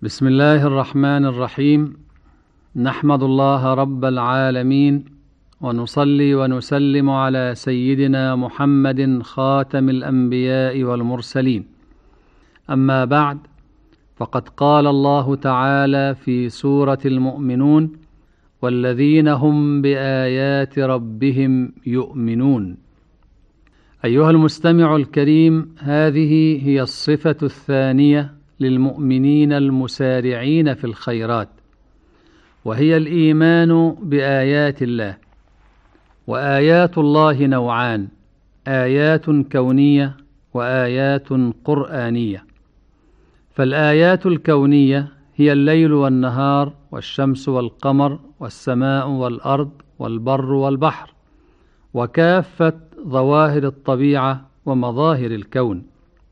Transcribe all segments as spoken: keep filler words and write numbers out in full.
بسم الله الرحمن الرحيم. نحمد الله رب العالمين، ونصلي ونسلم على سيدنا محمد خاتم الأنبياء والمرسلين. أما بعد، فقد قال الله تعالى في سورة المؤمنون: والذين هم بآيات ربهم يؤمنون. أيها المستمع الكريم، هذه هي الصفة الثانية للمؤمنين المسارعين في الخيرات، وهي الإيمان بآيات الله. وآيات الله نوعان: آيات كونية وآيات قرآنية. فالآيات الكونية هي الليل والنهار والشمس والقمر والسماء والأرض والبر والبحر، وكافة ظواهر الطبيعة ومظاهر الكون،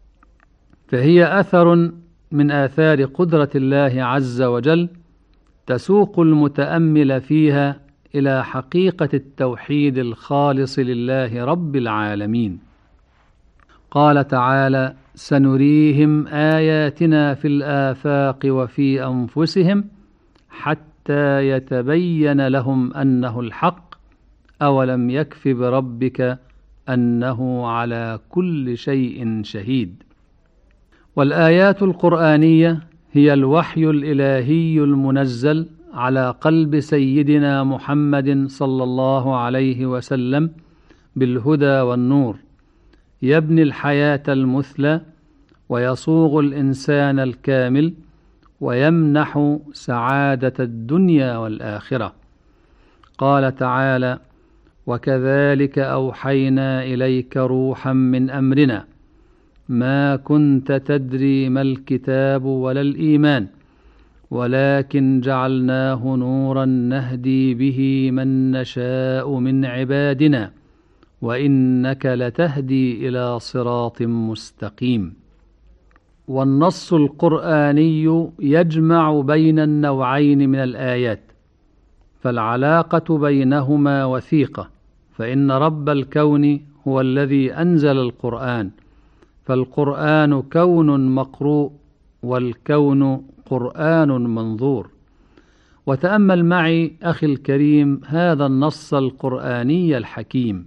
فهي أثر من آثار قدرة الله عز وجل تسوق المتأمل فيها إلى حقيقة التوحيد الخالص لله رب العالمين. قال تعالى: سنريهم آياتنا في الآفاق وفي أنفسهم حتى يتبين لهم أنه الحق أولم يكف بربك أنه على كل شيء شهيد. والآيات القرآنية هي الوحي الإلهي المنزل على قلب سيدنا محمد صلى الله عليه وسلم بالهدى والنور، يبني الحياة المثلى ويصوغ الإنسان الكامل ويمنح سعادة الدنيا والآخرة. قال تعالى: وكذلك أوحينا إليك روحا من أمرنا ما كنت تدري ما الكتاب ولا الإيمان ولكن جعلناه نورا نهدي به من نشاء من عبادنا وإنك لتهدي إلى صراط مستقيم. والنص القرآني يجمع بين النوعين من الآيات، فالعلاقة بينهما وثيقة، فإن رب الكون هو الذي أنزل القرآن، فالقرآن كون مقروء والكون قرآن منظور. وتأمل معي أخي الكريم هذا النص القرآني الحكيم: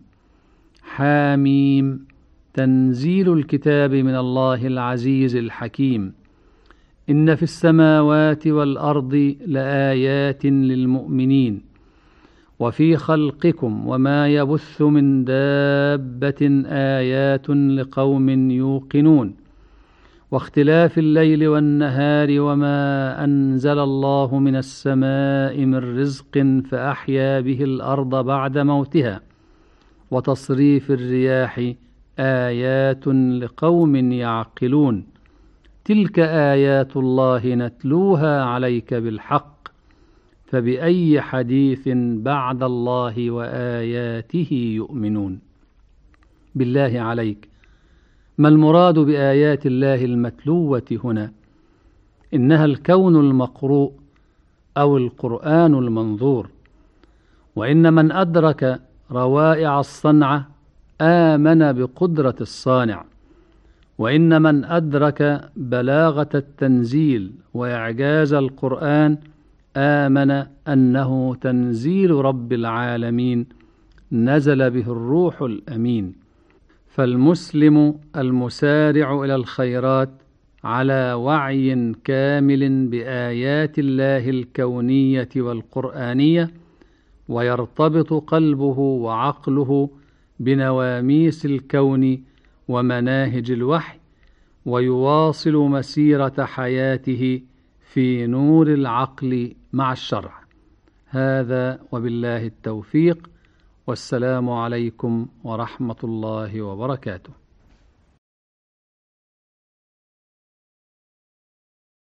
حاميم، تنزيل الكتاب من الله العزيز الحكيم. إن في السماوات والأرض لآيات للمؤمنين وفي خلقكم وما يبث من دابة آيات لقوم يوقنون واختلاف الليل والنهار وما أنزل الله من السماء من رزق فأحيا به الأرض بعد موتها وتصريف الرياح آيات لقوم يعقلون تلك آيات الله نتلوها عليك بالحق فبأي حديث بعد الله وآياته يؤمنون. بالله عليك، ما المراد بآيات الله المتلوة هنا؟ إنها الكون المقروء أو القرآن المنظور. وإن من أدرك روائع الصنعة آمن بقدرة الصانع، وإن من أدرك بلاغة التنزيل وإعجاز القرآن آمن أنه تنزيل رب العالمين نزل به الروح الأمين. فالمسلم المسارع إلى الخيرات على وعي كامل بآيات الله الكونية والقرآنية، ويرتبط قلبه وعقله بنواميس الكون ومناهج الوحي، ويواصل مسيرة حياته في نور العقل مع الشرع. هذا وبالله التوفيق، والسلام عليكم ورحمة الله وبركاته.